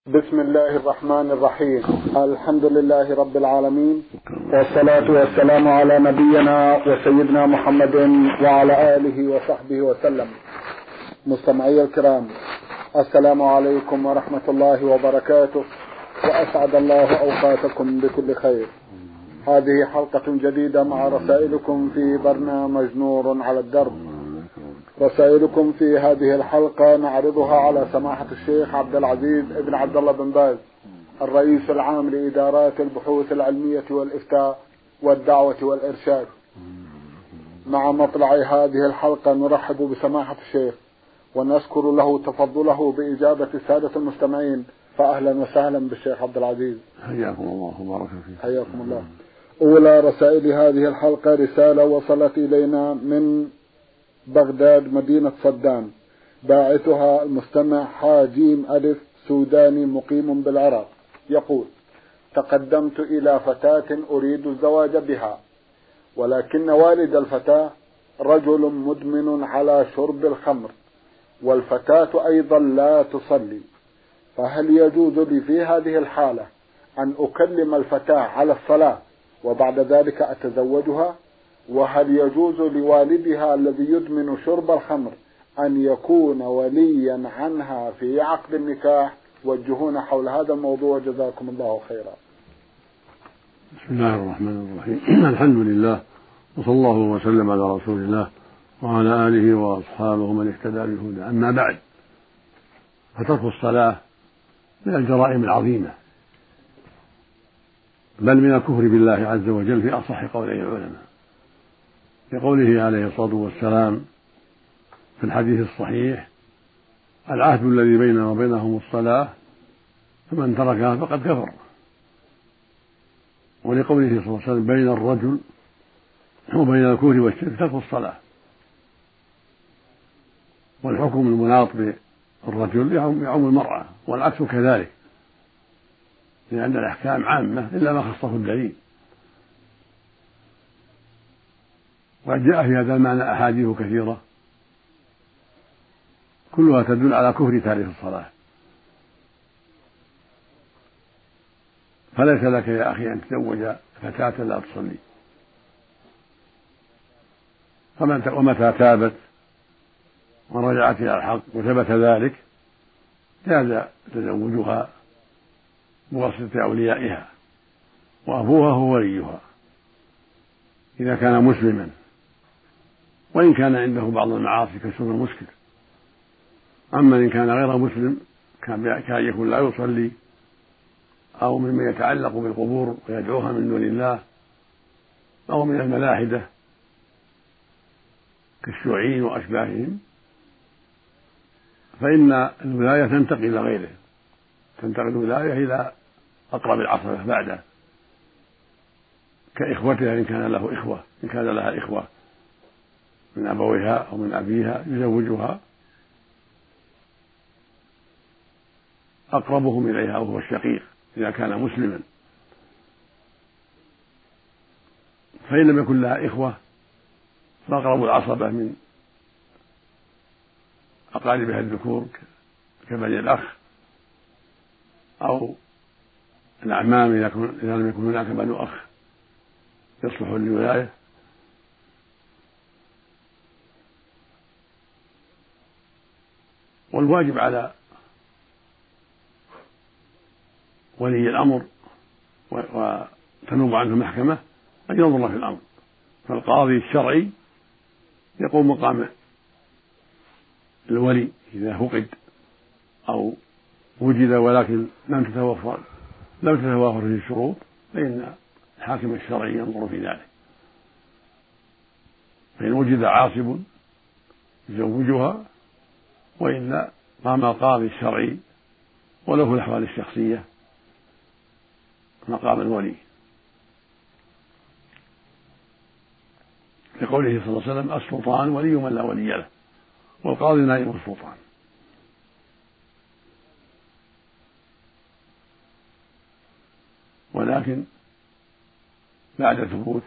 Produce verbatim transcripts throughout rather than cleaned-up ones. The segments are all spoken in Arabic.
بسم الله الرحمن الرحيم. الحمد لله رب العالمين، والصلاة والسلام على نبينا وسيدنا محمد وعلى آله وصحبه وسلم. مستمعي الكرام، السلام عليكم ورحمة الله وبركاته، وأسعد الله أوقاتكم بكل خير. هذه حلقة جديدة مع رسائلكم في برنامج نور على الدرب. رسائلكم في هذه الحلقة نعرضها على سماحة الشيخ عبد العزيز ابن عبد الله بن باز، الرئيس العام لإدارات البحوث العلمية والإفتاء والدعوة والإرشاد. مع مطلع هذه الحلقة نرحب بسماحة الشيخ ونشكر له تفضله بإجابة السادة المستمعين، فأهلا وسهلا بالشيخ عبد العزيز. حياكم الله وبارك فيك. حياكم الله. أولى رسائل هذه الحلقة رسالة وصلت إلينا من بغداد مدينة صدان، باعثها المستمع حاجيم ألف سوداني مقيم بالعراق. يقول: تقدمت إلى فتاة أريد الزواج بها، ولكن والد الفتاة رجل مدمن على شرب الخمر، والفتاة أيضا لا تصلي، فهل يجوز لي في هذه الحالة أن أكلم الفتاة على الصلاة وبعد ذلك أتزوجها؟ وهل يجوز لوالدها الذي يدمن شرب الخمر أن يكون وليا عنها في عقد النكاح؟ وجهونا حول هذا الموضوع جزاكم الله خيرا. بسم الله الرحمن الرحيم. الحمد لله، وصلى الله وسلم على رسول الله وعلى آله وأصحابه من اهتدى بهداه. أما بعد، فترك الصلاة من الجرائم العظيمة، بل من الكفر بالله عز وجل في أصح قولي العلماء، لقوله عليه الصلاة والسلام في الحديث الصحيح: العهد الذي بيننا وبينهم الصلاة، فمن تركها فقد كفر. ولقوله صلى الله عليه وسلم: بين الرجل وبين الكفر والشرك ترك الصلاة. والحكم المناط بالرجل يعم المرأة، والعكس كذلك، لأن الأحكام عامة إلا ما خصه الدليل. وقد جاء في هذا المعنى أحاديث كثيرة كلها تدل على كفر تارك الصلاة. فليس لك يا أخي أن تزوج فتاة لا تصلي، ومتى تابت ورجعت إلى الحق وثبت ذلك جاز تزوجها بواسطة أوليائها، وأبوها هو وليها إذا كان مسلما، وإن كان عنده بعض المعاصي كشرب المسكر. أما إن كان غير مسلم كان يكون لا يصلي أو ممن يتعلق بالقبور ويدعوها من دون الله، أو من الملاحدة كالشيوعيين وأشباههم، فإن الولاية تنتقل إلى غيره، تنتقل الولاية إلى أقرب العصبة بعده، كإخوتها إن كان له إخوة، إن كان لها إخوة من أبويها أو من أبيها يزوجها أقربهم إليها وهو الشقيق إذا كان مسلما. فإن لم يكن لها إخوة فأقرب العصبة من أقاربها الذكور كبني الأخ أو الأعمام إذا لم يكن هناك بنو أخ يصلح للولاية. والواجب على ولي الأمر وتنوب عنه المحكمة أن ينظر في الأمر، فالقاضي الشرعي يقوم مقام الولي إذا فقد أو وجد ولكن لم تتوفر لم تتوافر فيه الشروط، فإن الحاكم الشرعي ينظر في ذلك، فإن وجد عاصب يزوجها، وإلا قام القاضي الشرعي وله في الأحوال الشخصية مقام الولي، لقوله صلى الله عليه وسلم: السلطان ولي من لا ولي له، والقاضي نائب السلطان. ولكن بعد ثبوت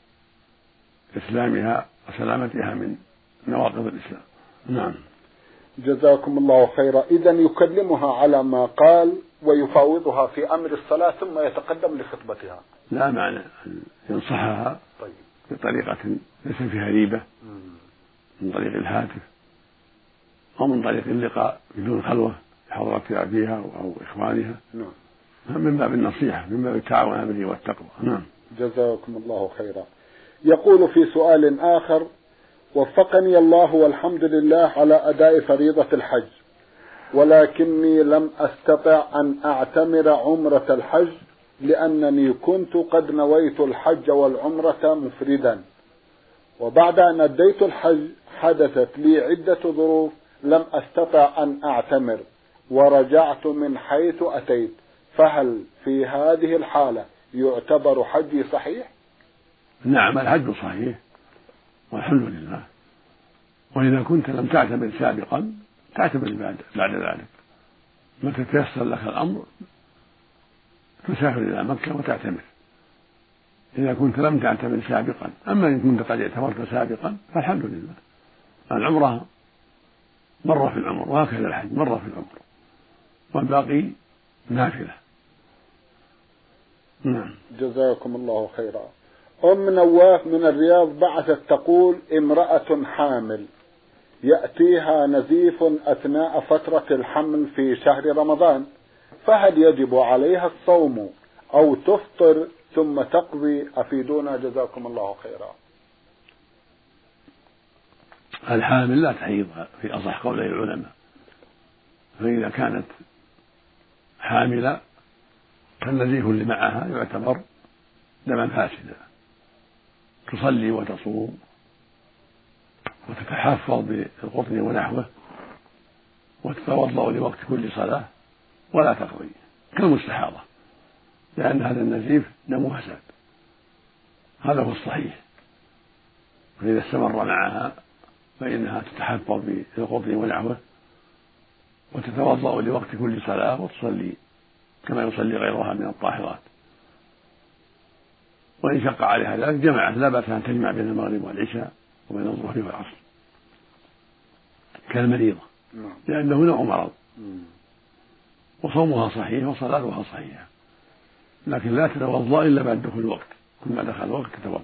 إسلامها وسلامتها من نواقض الإسلام. نعم. جزاكم الله خيرا. إذا يكلمها على ما قال ويفاوضها في أمر الصلاة ثم يتقدم لخطبتها. لا معنى أن ينصحها طيب. بطريقة ليس فيها ريبة من طريق الهاتف أو من طريق اللقاء بدون خلوة حضرت أبيها أو إخوانها. نعم. من باب النصيحة، من باب التعاون على البر والتقوى. نعم. جزاكم الله خيرا. يقول في سؤال آخر: وفقني الله والحمد لله على أداء فريضة الحج، ولكني لم أستطع أن أعتمر عمرة الحج لأنني كنت قد نويت الحج والعمرة مفردا، وبعد أن أديت الحج حدثت لي عدة ظروف لم أستطع أن أعتمر ورجعت من حيث أتيت، فهل في هذه الحالة يعتبر حجي صحيح؟ نعم، الحج صحيح والحمد لله. وإذا كنت لم تعتمر سابقا تعتمر بعد, بعد ذلك، متى تيسر لك الأمر تسافر إلى مكة وتعتمر إذا كنت لم تعتمر سابقا. أما إن كنت قد اعتمرت سابقا فالحمد لله، العمرة مرة في العمر وهكذا الحج مرة في العمر والباقي نافلة. نعم. جزاكم الله خيرا. أم نواف من الرياض بعثت تقول: امرأة حامل يأتيها نزيف أثناء فترة الحمل في شهر رمضان، فهل يجب عليها الصوم أو تفطر ثم تقضي؟ أفيدونا جزاكم الله خيرا. الحامل لا تحيض في أصح قولي العلماء، فإذا كانت حاملة فالنزيف اللي معها يعتبر دما فاسدا، تصلي وتصوم وتتحفظ بالقطن ونحوه وتتوضأ لوقت كل صلاة ولا تقضي كالمستحاضة، لأن هذا النزيف دم فساد، هذا هو الصحيح. فإذا استمر معها فإنها تتحفظ بالقطن ونحوه وتتوضأ لوقت كل صلاة وتصلي كما يصلي غيرها من الطاهرات. وإن شق عليها ذلك جمعت، لا بأس أن تجمع بين المغرب والعشاء وبين الظهر والعصر كالمريضة، لأنه نوع مرض، وصومها صحيح وصلاتها صحيحة، لكن لا تتوضأ إلا بعد دخول الوقت، كل ما دخل الوقت تتوضأ.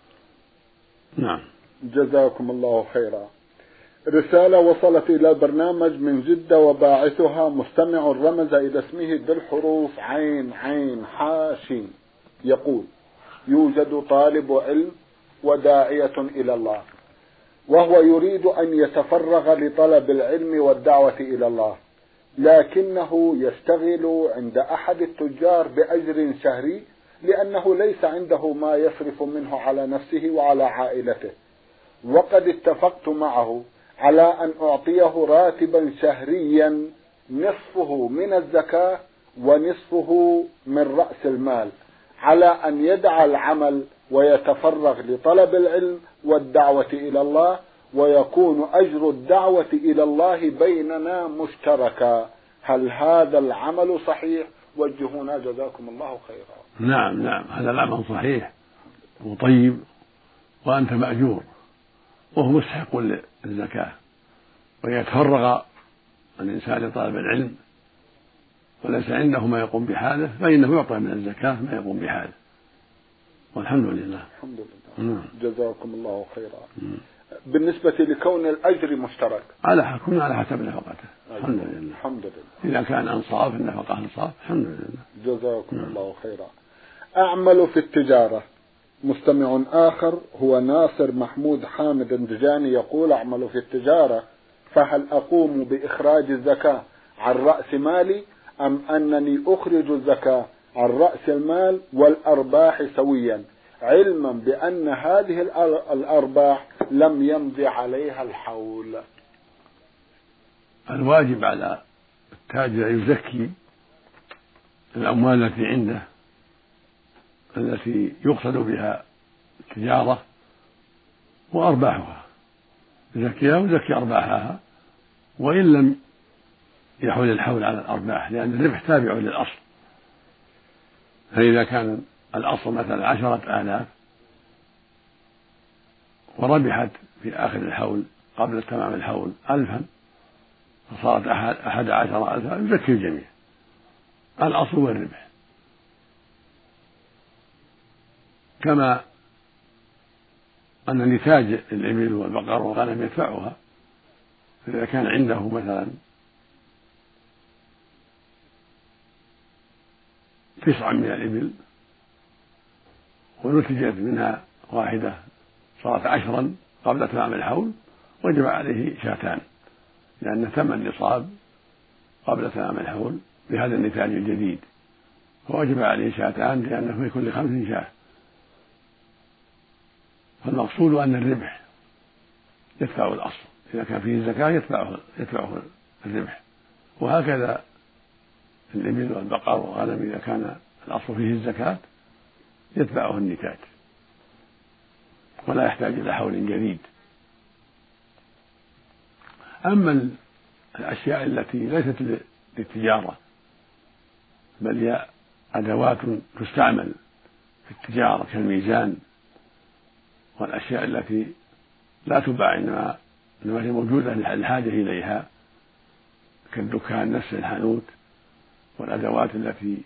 نعم. جزاكم الله خيرا. رسالة وصلت إلى البرنامج من جدة وباعثها مستمع رمز إلى اسمه بالحروف عين عين حاشين، يقول: يوجد طالب علم وداعية إلى الله، وهو يريد أن يتفرغ لطلب العلم والدعوة إلى الله، لكنه يشتغل عند أحد التجار بأجر شهري لأنه ليس عنده ما يصرف منه على نفسه وعلى عائلته، وقد اتفقت معه على أن أعطيه راتبا شهريا نصفه من الزكاة ونصفه من رأس المال، على أن يدع العمل ويتفرغ لطلب العلم والدعوة إلى الله، ويكون أجر الدعوة إلى الله بيننا مشتركا. هل هذا العمل صحيح؟ وجهونا جزاكم الله خيرا. نعم نعم، هذا العمل صحيح وطيب وأنت مأجور، وهو مستحق للزكاة، ويتفرغ الإنسان لطلب العلم وليس عنده ما يقوم بحاله فإنه يعطى من الزكاة ما يقوم بحاله، والحمد لله. الحمد لله. جزاكم الله خيرا. بالنسبة لكون الأجر مشترك على حكم على حسب نفقته. الحمد لله. الحمد لله. إذا كان أنصاف النفقة أنصاف الحمد لله. جزاكم مم. الله خيرا. أعمل في التجارة. مستمع آخر هو ناصر محمود حامد الدجاني يقول: أعمل في التجارة، فهل أقوم بإخراج الزكاة عن رأس مالي أم أنني أخرج الزكاة عن رأس المال والأرباح سويا، علما بأن هذه الأرباح لم يمضي عليها الحول؟ الواجب على التاجر يزكي الأموال التي عنده التي يقصد بها التجارة وأرباحها، يزكيها ويزكي أرباحها وإن لم يحول الحول على الأرباح، لأن الربح تابع للأصل. فإذا كان الأصل مثلا عشرة آلاف وربحت في آخر الحول قبل تمام الحول ألفا، فصارت أحد, أحد عشر ألفا يزكي الجميع. الأصل والربح، كما أن نتاج الإبل والبقر والغنم يدفعها. فإذا كان عنده مثلا تسعة من الإبل ونتجت منها واحدة صارت عشرا قبل تمام الحول، وجب عليه شاتان، لأن تم النصاب قبل تمام الحول بهذا النتاج الجديد، فوجب عليه شاتان لأنه في كل خمس شاة. فالمقصود أن الربح يدفع الأصل، إذا كان فيه الزكاة يدفعه, يدفعه الربح. وهكذا الإبل والبقر والغنم إذا كان الأصل فيه الزكاة يدفعه النتاج ولا يحتاج إلى حول جديد. أما الأشياء التي ليست للتجارة بل هي أدوات تستعمل في التجارة كالميزان والأشياء التي لا تباع إنما هي موجودة للحاجة إليها كالدكان نفس الحانوت والأدوات التي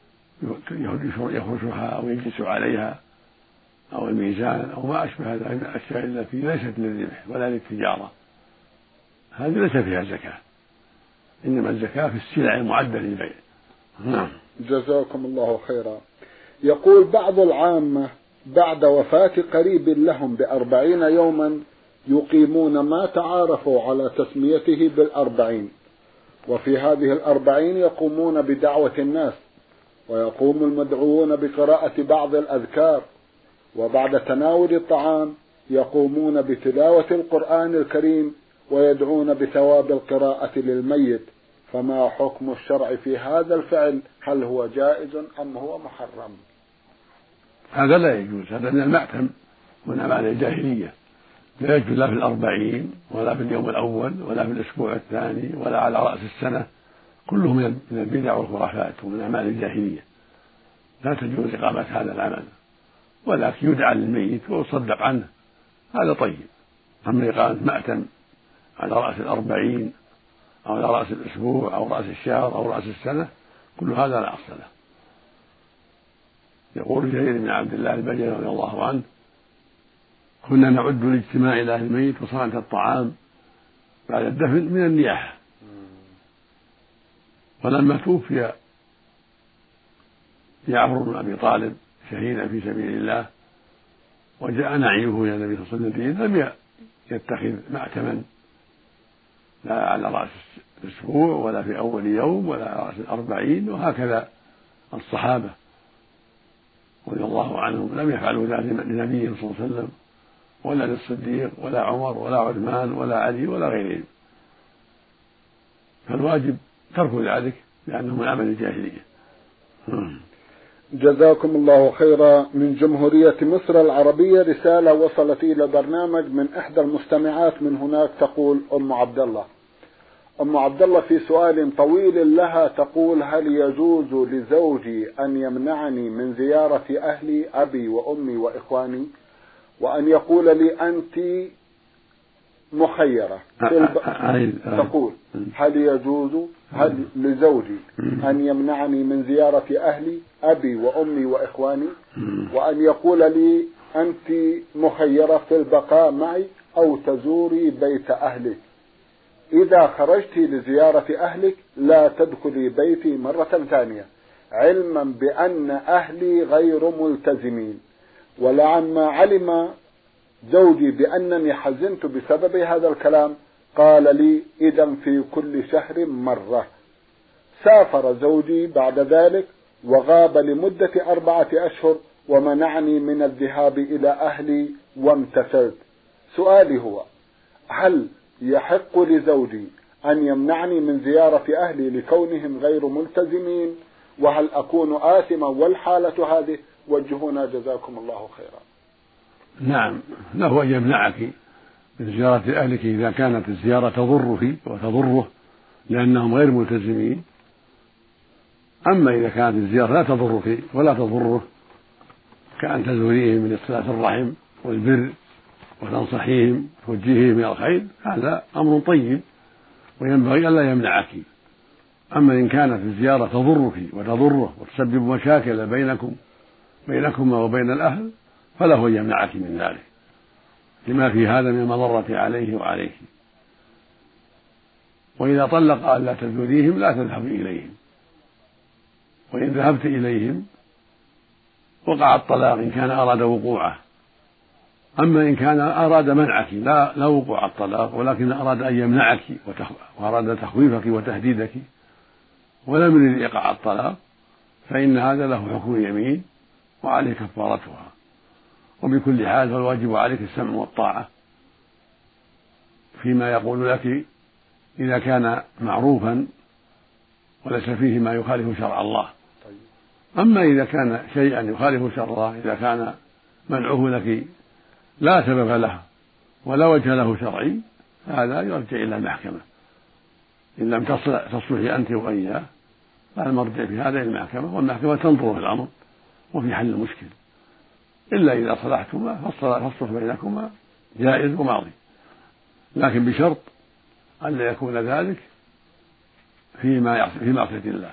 يفرشها أو يجلس عليها أو الميزان أو ما أشبه ذلك من الأشياء التي ليست للربح ولا للتجارة، هذه ليس فيها زكاة، إنما الزكاة في السلع المعدة للبيع. نعم. جزاكم الله خيرا. يقول بعض العامة بعد وفاة قريب لهم بأربعين يوما يقيمون ما تعارفوا على تسميته بالأربعين، وفي هذه الأربعين يقومون بدعوة الناس، ويقوم المدعوون بقراءة بعض الأذكار، وبعد تناول الطعام يقومون بتلاوة القرآن الكريم ويدعون بثواب القراءة للميت، فما حكم الشرع في هذا الفعل؟ هل هو جائز أم هو محرم؟ هذا لا يجوز، هذا من المأثم من أعمال الجاهلية، لا يجوز لا في الأربعين ولا في اليوم الأول ولا في الأسبوع الثاني ولا على رأس السنة، كله من البدع والخرافات ومن أعمال الجاهلية، لا تجوز إقامة هذا العمل، ولكن يدعى للميت ويصدق عنه، هذا طيب. أما إقامة مأتم على رأس الأربعين أو على رأس الأسبوع أو رأس الشهر أو رأس السنة، كل هذا لا أصل له. يقول جرير بن عبد الله البجلي رضي الله عنه: كنا نعد الاجتماع إلى أهل الميت وصنعة الطعام بعد الدفن من النياحة. ولما توفي جعفر بن أبي طالب شهيدا في سبيل الله وجاء نعيه إلى النبي صلى الله عليه وسلم لم يتخذ معتما لا على رأس الأسبوع ولا في أول يوم ولا على رأس الأربعين، وهكذا الصحابة رضي الله عنهم لم يفعلوا ذلك لنبي صلى الله عليه وسلم ولا للصديق ولا عمر ولا عثمان ولا علي ولا غيرهم، فالواجب ترك ذلك لأنه من عمل الجاهلية. جزاكم الله خيرا. من جمهورية مصر العربية رسالة وصلت إلى برنامج من إحدى المستمعات من هناك، تقول أم عبد الله أم عبد الله في سؤال طويل لها تقول: هل يجوز لزوجي أن يمنعني من زيارة أهلي أبي وأمي وإخواني، وأن يقول لي أنت مخيرة في الب... تقول هل يجوز هل لزوجي أن يمنعني من زيارة أهلي أبي وأمي وإخواني، وأن يقول لي أنت مخيرة في البقاء معي أو تزوري بيت أهلك، إذا خرجت لزيارة أهلك لا تدخلي بيتي مرة ثانية، علما بأن أهلي غير ملتزمين، ولعما علم زوجي بأنني حزنت بسبب هذا الكلام قال لي: إذا في كل شهر مرة. سافر زوجي بعد ذلك وغاب لمدة أربعة أشهر ومنعني من الذهاب إلى أهلي وامتثلت. سؤالي هو: هل يحق لزوجي أن يمنعني من زيارة أهلي لكونهم غير ملتزمين، وهل أكون آثما والحالة هذه؟ وجهونا جزاكم الله خيرا. نعم، له أن يمنعك من زيارة أهلك إذا كانت الزيارة تضرك وتضره لأنهم غير ملتزمين. أما إذا كانت الزيارة لا تضرك ولا تضره كأن تزوريهم من صلة الرحم والبر وتنصحيهم توجهيهم إلى الخير، هذا أمر طيب وينبغي ألا يمنعك. أما إن كانت الزيارة تضرك وتضره وتسبب مشاكل بينكم بينكما وبين الأهل فله أن يمنعك من ذلك لما في هذا من المضرة عليه وعليك. وإذا طلق ألا تزوريهم لا تذهبي إليهم، وإن ذهبت إليهم وقع الطلاق إن كان أراد وقوعه. أما إن كان أراد منعك لا, لا وقوع الطلاق ولكن أراد أن يمنعك وأراد تخويفك وتهديدك ولم يرد إيقاع الطلاق فإن هذا له حكم يمين وعليه كفارتها. وبكل حال فالواجب عليك السمع والطاعة فيما يقول لك إذا كان معروفا وليس فيه ما يخالف شرع الله. أما إذا كان شيئا يخالف شرع الله، إذا كان منعه لك لا سبب له ولا وجه له شرعي هذا يرجع إلى المحكمة. إن لم تصلحي أنت وإياه فالمرجع في هذا إلى المحكمة، والمحكمة تنظر في الأمر وفي حل المشكل، إلا إذا صلحتما فالصلح بينكما جائز وماضي، لكن بشرط أن لا يكون ذلك فيما في معصية الله.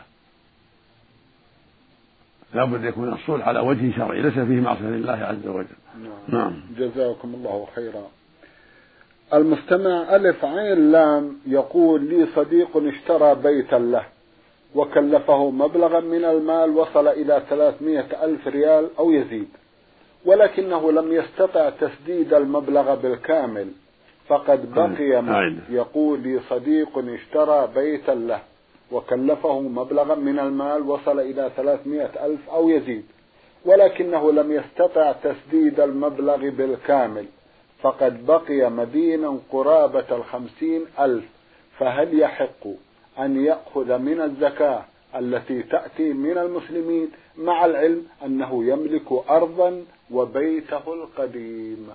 لا بد يكون الصلح على وجه شرعي ليس فيه معصية الله عز وجل. نعم. نعم. جزاكم الله خيرا. المستمع ألف عين لام يقول لي صديق اشترى بيتا له وكلفه مبلغا من المال وصل إلى ثلاثمائة ألف ريال أو يزيد، ولكنه لم يستطع تسديد المبلغ بالكامل فقد بقي م... يقول لي صديق اشترى بيتا له وكلفه مبلغا من المال وصل إلى ثلاثمائة ألف أو يزيد، ولكنه لم يستطع تسديد المبلغ بالكامل فقد بقي مدينا قرابة الخمسين ألف، فهل يحق أن يأخذ من الزكاة التي تأتي من المسلمين مع العلم أنه يملك أرضا وبيته القديم؟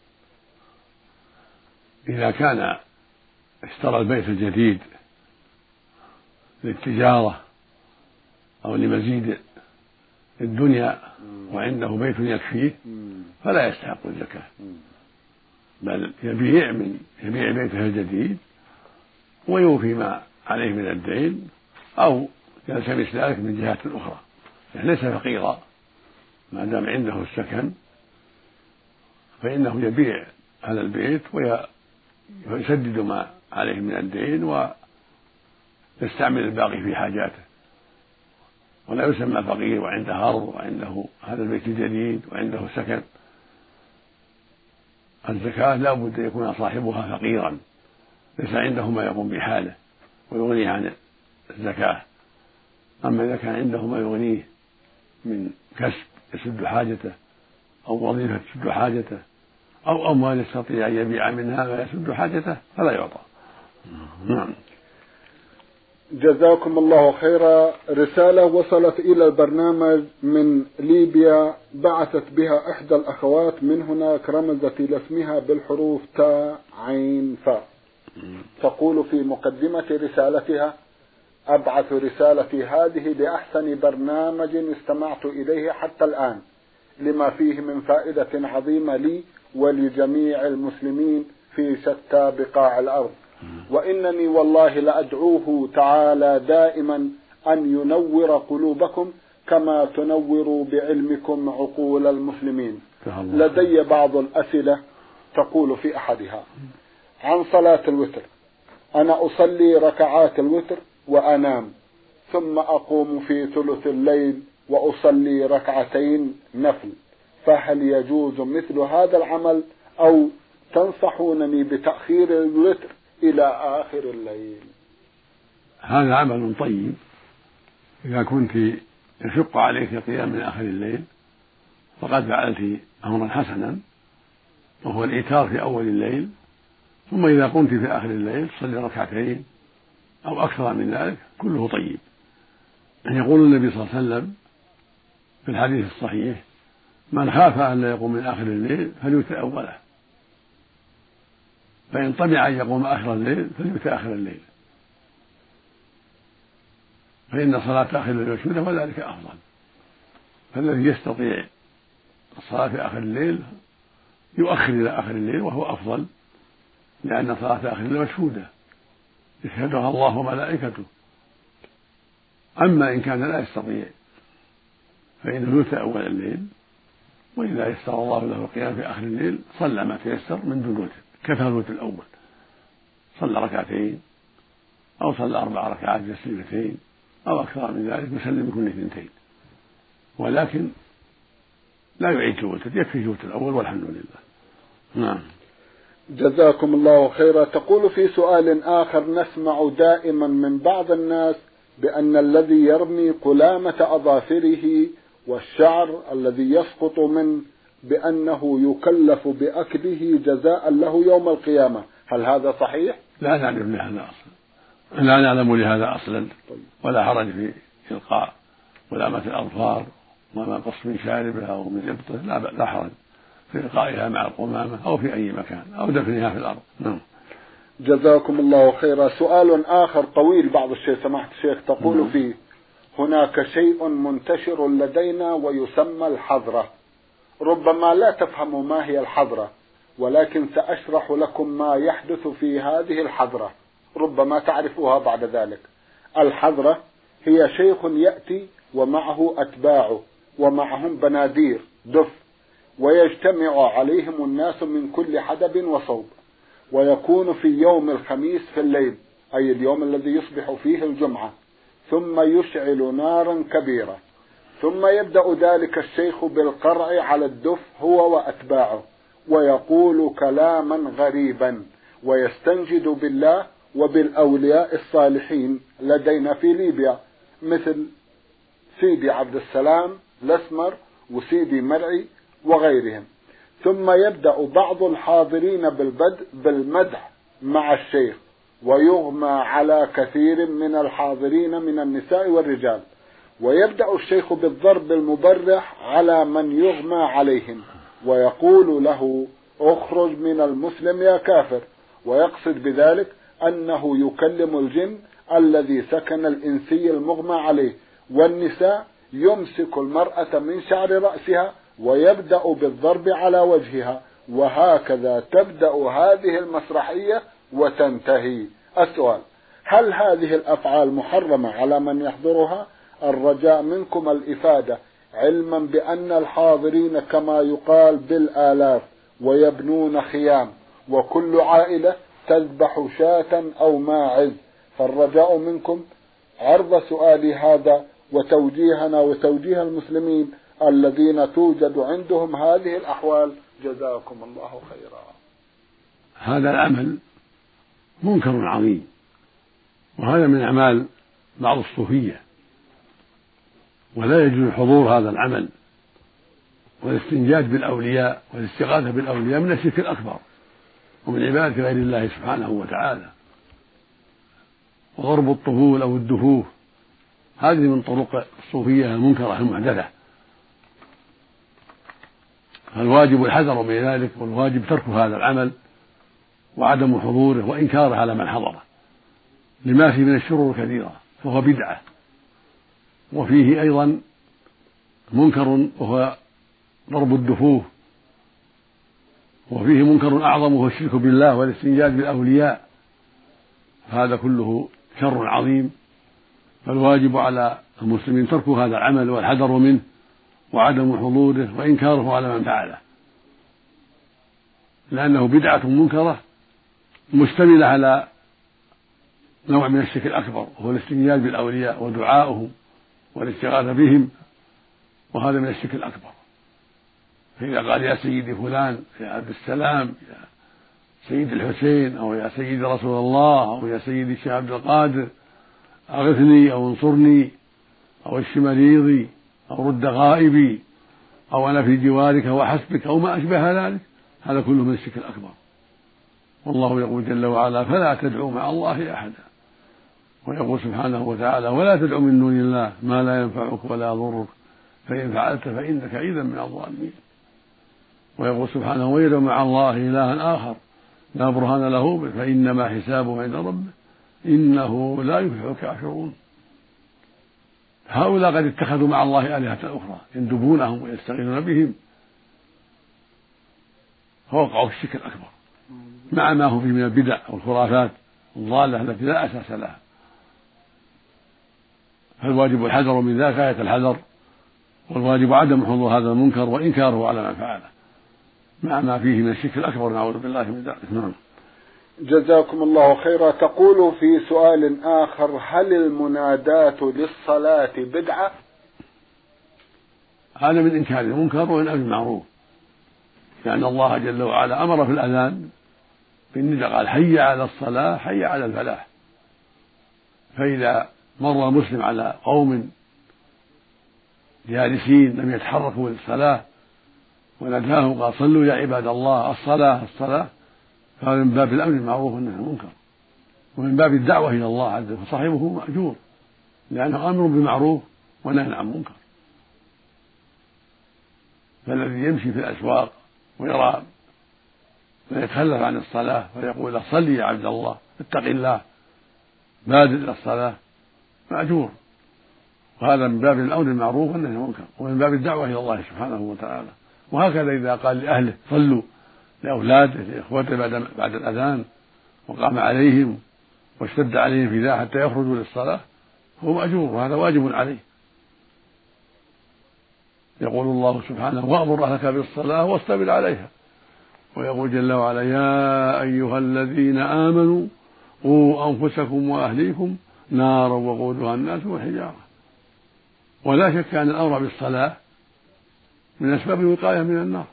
إذا كان اشترى البيت الجديد للتجارة أو لمزيد الدنيا وعنده بيت يكفيه فلا يستحق الزكاة، بل يبيع من يبيع بيته الجديد ويوفي ما عليه من الدين أو يلتمس ذلك من جهات أخرى، يعني ليس فقيرا ما دام عنده السكن، فإنه يبيع هذا البيت ويسدد ما عليه من الدين ويستعمل الباقي في حاجاته، ولا يسمى فقير وعنده أرض وعنده هذا البيت الجديد وعنده سكن. الزكاة لا بد أن يكون صاحبها فقيرا ليس عنده ما يقوم بحاله ويغنيه عن الزكاة. أما إذا كان عنده ما يغنيه من كسب يسد حاجته أو وظيفة تسد حاجته أو أموال يستطيع أن يبيع منها ما يسد حاجته فلا يعطى. نعم. جزاكم الله خيرا. رسالة وصلت إلى البرنامج من ليبيا بعثت بها إحدى الأخوات من هناك، رمزت إلى اسمها بالحروف تاء عين فاء. تقول في مقدمة رسالتها: أبعث رسالتي هذه لأحسن برنامج استمعت إليه حتى الآن لما فيه من فائدة عظيمة لي ولجميع المسلمين في شتى بقاع الأرض، وإنني والله لأدعوه تعالى دائما أن ينور قلوبكم كما تنوروا بعلمكم عقول المسلمين. لدي بعض الأسئلة. تقول في أحدها: عن صلاة الوتر، أنا أصلي ركعات الوتر وأنام ثم أقوم في ثلث الليل وأصلي ركعتين نفل، فهل يجوز مثل هذا العمل أو تنصحونني بتأخير الوتر إلى آخر الليل؟ هذا عمل طيب إذا كنت يشق عليك القيام من آخر الليل فقد فعلت أمرا حسنا، وهو الإيتار في أول الليل، ثم إذا قمت في آخر الليل تصلي ركعتين أو أكثر من ذلك كله طيب. يقول النبي صلى الله عليه وسلم في الحديث الصحيح: من خاف أن لا يقوم من آخر الليل فليؤتي أوله، فإن طمع أن يقوم آخر الليل فليؤتي آخر الليل، فإن صلاة آخر الليل مشهودة وذلك أفضل. فالذي يستطيع الصلاة في آخر الليل يؤخر إلى آخر الليل وهو أفضل، لأن صلاة آخر الليل مشهودة يشهدها الله وملائكته. أما إن كان لا يستطيع فإنه يوتر أول الليل، وإذا يسر الله له القيام في آخر الليل صلى ما تيسر من دون وتر، كفى الوتر الأول، صلى ركعتين أو صلى أربع ركعات تسليمتين أو أكثر من ذلك يسلم كل اثنتين، ولكن لا يعيد الوتر، يكفي الوتر الأول والحمد لله. نعم. جزاكم الله خيرا. تقول في سؤال آخر: نسمع دائما من بعض الناس بأن الذي يرمي قلامة أظافره والشعر الذي يسقط منه بأنه يكلف بأكله جزاء له يوم القيامة، هل هذا صحيح؟ لا نعلم لهذا أصلا، لا نعلم لهذا أصلا، ولا حرج في إلقاء قلامة الأظفار وما قص من شاربها أو من إبطه، لا, لا حرج في إلقائها مع القمامة أو في أي مكان أو دفنها في الأرض. نعم. جزاكم الله خيرا. سؤال آخر طويل بعض الشيء سماحة الشيخ، تقول نعم. فيه: هناك شيء منتشر لدينا ويسمى الحضرة، ربما لا تفهموا ما هي الحضرة، ولكن سأشرح لكم ما يحدث في هذه الحضرة، ربما تعرفوها بعد ذلك. الحضرة هي شيخ يأتي ومعه أتباعه ومعهم بنادير دف، ويجتمع عليهم الناس من كل حدب وصوب، ويكون في يوم الخميس في الليل، أي اليوم الذي يصبح فيه الجمعة، ثم يشعل نارا كبيرة، ثم يبدأ ذلك الشيخ بالقرع على الدف هو وأتباعه، ويقول كلاما غريبا، ويستنجد بالله وبالأولياء الصالحين لدينا في ليبيا، مثل سيدي عبد السلام الأسمر وسيدي مرعي وغيرهم. ثم يبدأ بعض الحاضرين بالبدء بالمدح مع الشيخ، ويغمى على كثير من الحاضرين من النساء والرجال، ويبدأ الشيخ بالضرب المبرح على من يغمى عليهم، ويقول له: اخرج من المسلم يا كافر، ويقصد بذلك أنه يكلم الجن الذي سكن الإنسي المغمى عليه. والنساء يمسك المرأة من شعر رأسها ويبدأ بالضرب على وجهها، وهكذا تبدأ هذه المسرحية وتنتهي. السؤال: هل هذه الأفعال محرمة على من يحضرها؟ الرجاء منكم الإفادة، علما بأن الحاضرين كما يقال بالآلاف ويبنون خيام، وكل عائلة تذبح شاة أو ماعز، فالرجاء منكم عرض سؤالي هذا وتوجيهنا وتوجيه المسلمين الذين توجد عندهم هذه الأحوال. جزاكم الله خيرا. هذا العمل منكر عظيم، وهذا من أعمال بعض الصوفية، ولا يجوز حضور هذا العمل، والاستنجاد بالأولياء والاستغاثة بالأولياء من الشرك الأكبر ومن عبادة غير الله سبحانه وتعالى. وضرب الطبول أو الدفوف هذه من طرق الصوفية المنكرة المحدثة، فالواجب الحذر من ذلك، والواجب ترك هذا العمل وعدم حضوره وإنكاره على من حضره، لما فيه من الشرور الكثيرة، فهو بدعة. وفيه أيضا منكر وهو ضرب الدفوف، وفيه منكر أعظم وهو الشرك بالله والاستنجاد بالأولياء، هذا كله شر عظيم، فالواجب على المسلمين ترك هذا العمل والحذر منه وعدم حضوره وإنكاره على من فعله، لأنه بدعة منكرة مشتملة على نوع من الشرك الأكبر وهو الاستنجاد بالأولياء ودعاؤهم والاستغاثة بهم، وهذا من الشرك الأكبر. فإذا قال يا سيدي فلان يا عبد السلام يا سيد الحسين أو يا سيدي رسول الله أو يا سيدي الشيخ عبد القادر أغثني أو انصرني أو اشف مريضي أو رد غائبي أو أنا في جوارك وحسبك أو ما أشبه ذلك، هذا كله من الشرك الأكبر. والله يقول جل وعلا: فلا تدعوا مع الله أحدا، ويقول سبحانه وتعالى: ولا تدعوا من دون الله ما لا ينفعك ولا يضرك فإن فعلت فإنك إذا من الظالمين. ويقول سبحانه: ويدعو مع الله إلها آخر لا برهان له فإنما حسابه عند ربه إنه لا يفلح الكافرون. هؤلاء قد اتخذوا مع الله آلهة أخرى يندبونهم ويستغيثون بهم، فوقعوا في الشرك الأكبر مع ما هو فيه من البدع والخرافات الضالة التي لا أساس لها، فالواجب الحذر من ذلك غاية الحذر، والواجب عدم حضور هذا المنكر وإنكاره على من فعله مع ما فيه من الشرك الأكبر، نعوذ بالله من ذلك. نعم. جزاكم الله خيرا. تقول في سؤال آخر: هل المنادات للصلاة بدعة؟ هذا من إنكار المنكر ومن أمر المعروف، لأن الله جل وعلا أمر في الأذان بالنداء، قال: حي على الصلاة حي على الفلاح. فإذا مر مسلم على قوم جالسين لم يتحركوا للصلاة وناداهم قال: صلوا يا عباد الله، الصلاة الصلاة، فهذا من باب الأمر بالمعروف والنهي عن المنكر، ومن باب الدعوة إلى الله عز وجل، فصاحبه مأجور لأنه أمر بالمعروف ونهي عن المنكر. فالذي يمشي في الأسواق ويرى من يتخلف عن الصلاة فيقول: صل يا عبد الله، اتق الله، بادر إلى الصلاة، مأجور. وهذا من باب الأمر بالمعروف والنهي عن المنكر، ومن باب الدعوة إلى الله سبحانه وتعالى. وهكذا إذا قال لأهله: صلوا، لأولاده لإخوته بعد بعد الأذان، وقام عليهم واشتد عليهم في ذا حتى يخرجوا للصلاة، هو مأجور، وهذا واجب عليه. يقول الله سبحانه: وأمر أهلك بالصلاة واصطبر عليها. ويقول جل وعلا: يا أيها الذين آمنوا قوا أنفسكم وأهليكم نارا وقودها الناس والحجارة. ولا شك أن الأمر بالصلاة من أسباب الوقاية من النار.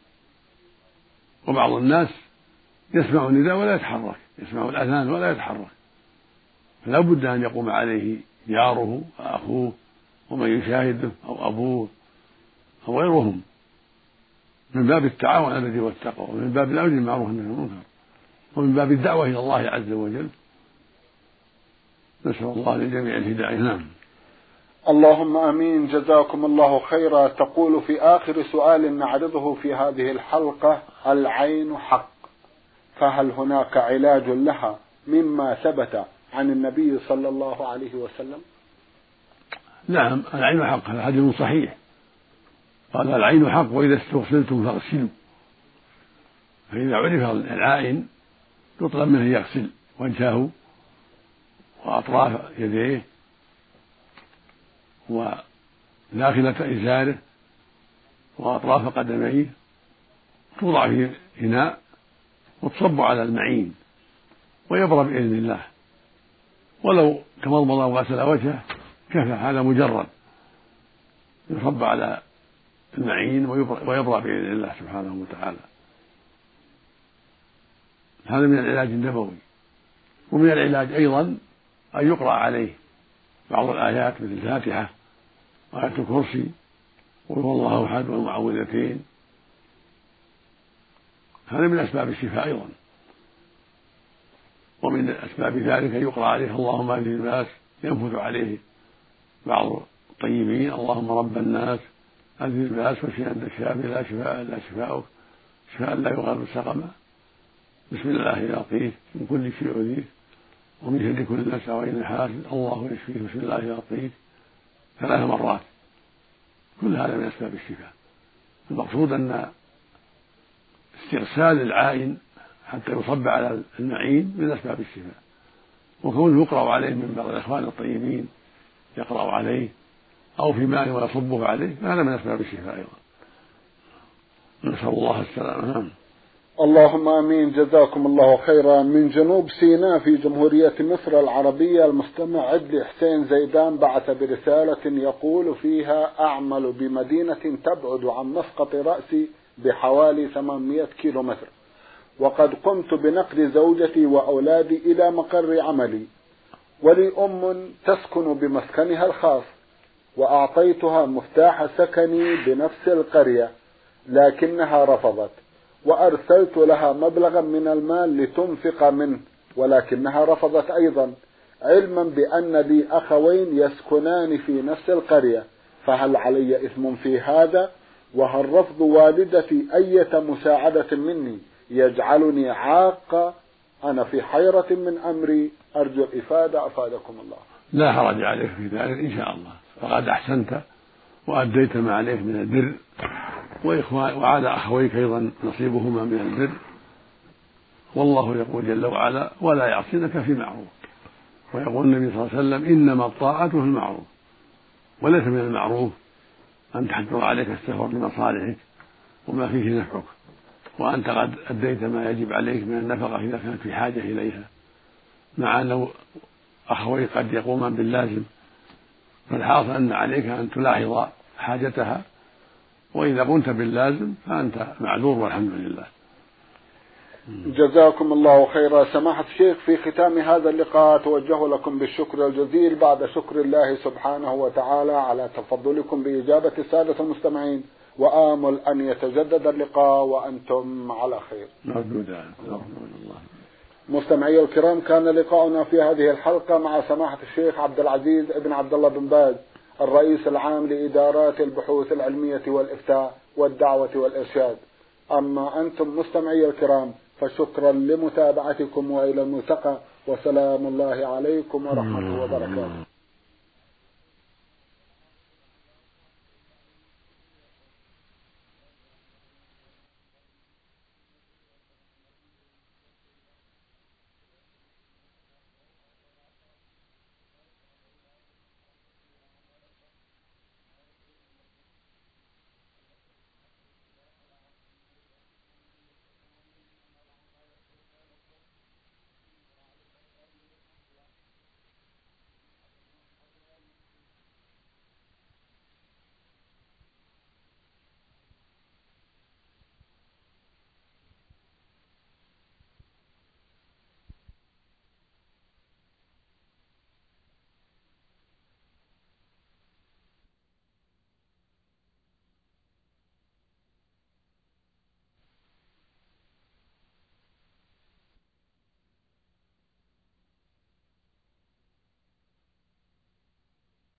وبعض الناس يسمع النداء ولا يتحرك، يسمع الأذان ولا يتحرك، فلا بد أن يقوم عليه جاره وأخوه ومن يشاهده أو أبوه أو غيرهم، من باب التعاون على البر والتقوى، ومن باب الأمر بالمعروف والنهي عن المنكر، ومن باب الدعوة إلى الله عز وجل. نسأل الله للجميع الهداية. نعم. اللهم آمين. جزاكم الله خيرا. تقول في آخر سؤال نعرضه في هذه الحلقة: العين حق، فهل هناك علاج لها مما ثبت عن النبي صلى الله عليه وسلم؟ نعم، العين حق، هذا حديث صحيح، قال: العين حق، وإذا استغسلتم فاغسلوا. فإذا عرف العائن يطلب منه يغسل وجهه وأطراف يديه وداخلة إزاره وأطراف قدميه، توضع في إناء وتصب على المعين ويبرى بإذن الله، ولو تمضمض وغسل وجهه كفى، هذا مجرد، يصب على المعين ويبرى بإذن الله سبحانه وتعالى. هذا من العلاج النبوي. ومن العلاج أيضا أن يقرأ عليه بعض الآيات مثل الفاتحة وآية الكرسي وقل هو الله أحد والمعوذتين، هذا من أسباب الشفاء أيضا. ومن أسباب ذلك أن يقرأ عليه اللهم أذهب الباس، ينفث عليه بعض الطيبين: اللهم رب الناس أذهب الباس واشف أنت الشافي لا شفاء إلا شفاؤك شفاء لا يغادر سقما، بسم الله يعطيك من كل شيء يؤذيك ومن شر كل نفس وعين حاسد، الله يشفيك بسم الله يعطيك، ثلاث مرات. كل هذا من أسباب الشفاء. المقصود أن استغسال العائن حتى يصب على المعين من أسباب الشفاء، وكونه يقرأ عليه من بعض الإخوان الطيبين يقرأ عليه أو في ماء ويصبه عليه، هذا من أسباب الشفاء أيضا. نسأل الله السلامة. اللهم آمين. جزاكم الله خيرا. من جنوب سيناء في جمهورية مصر العربية، المستمع عدلي حسين زيدان بعث برسالة يقول فيها: أعمل بمدينة تبعد عن مسقط رأسي بحوالي ثمانمائة كيلو متر، وقد قمت بنقل زوجتي وأولادي إلى مقر عملي، ولي أم تسكن بمسكنها الخاص، وأعطيتها مفتاح سكني بنفس القرية لكنها رفضت، وأرسلت لها مبلغا من المال لتنفق منه ولكنها رفضت أيضا، علما بأن لي أخوين يسكنان في نفس القرية، فهل علي إثم في هذا؟ وهل رفض والدتي أية مساعدة مني يجعلني عاقة؟ أنا في حيرة من أمري، أرجو الإفادة أفادكم الله. لا حرج عليك في ذلك إن شاء الله، فقد أحسنت وأديت ما عليك من البر، وعلى أخويك أيضا نصيبهما من البر، والله يقول جل وعلا ولا يعصينك في معروف، ويقول النبي صلى الله عليه وسلم إنما الطاعة في المعروف، وليس من المعروف أن تحضر عليك السفر لمصالحك وما فيه نفعك وأنت قد أديت ما يجب عليك من النفقة إذا كانت في حاجة إليها، مع أنه أخويك قد يقومان باللازم، فالحاصل أن عليك أن تلاحظ حاجتها، وإذا قمت باللازم فأنت معذور والحمد لله. جزاكم الله خيرا. سماحة الشيخ، في ختام هذا اللقاء توجه لكم بالشكر الجزيل بعد شكر الله سبحانه وتعالى على تفضلكم بإجابة السادة المستمعين، وآمل أن يتجدد اللقاء وأنتم على خير. مستمعي الكرام، كان لقاؤنا في هذه الحلقة مع سماحة الشيخ عبد العزيز ابن عبد الله بن باز، الرئيس العام لإدارات البحوث العلمية والإفتاء والدعوة والإرشاد. أما أنتم مستمعي الكرام فشكرا لمتابعتكم وإلى الملتقى، وسلام الله عليكم ورحمته وبركاته.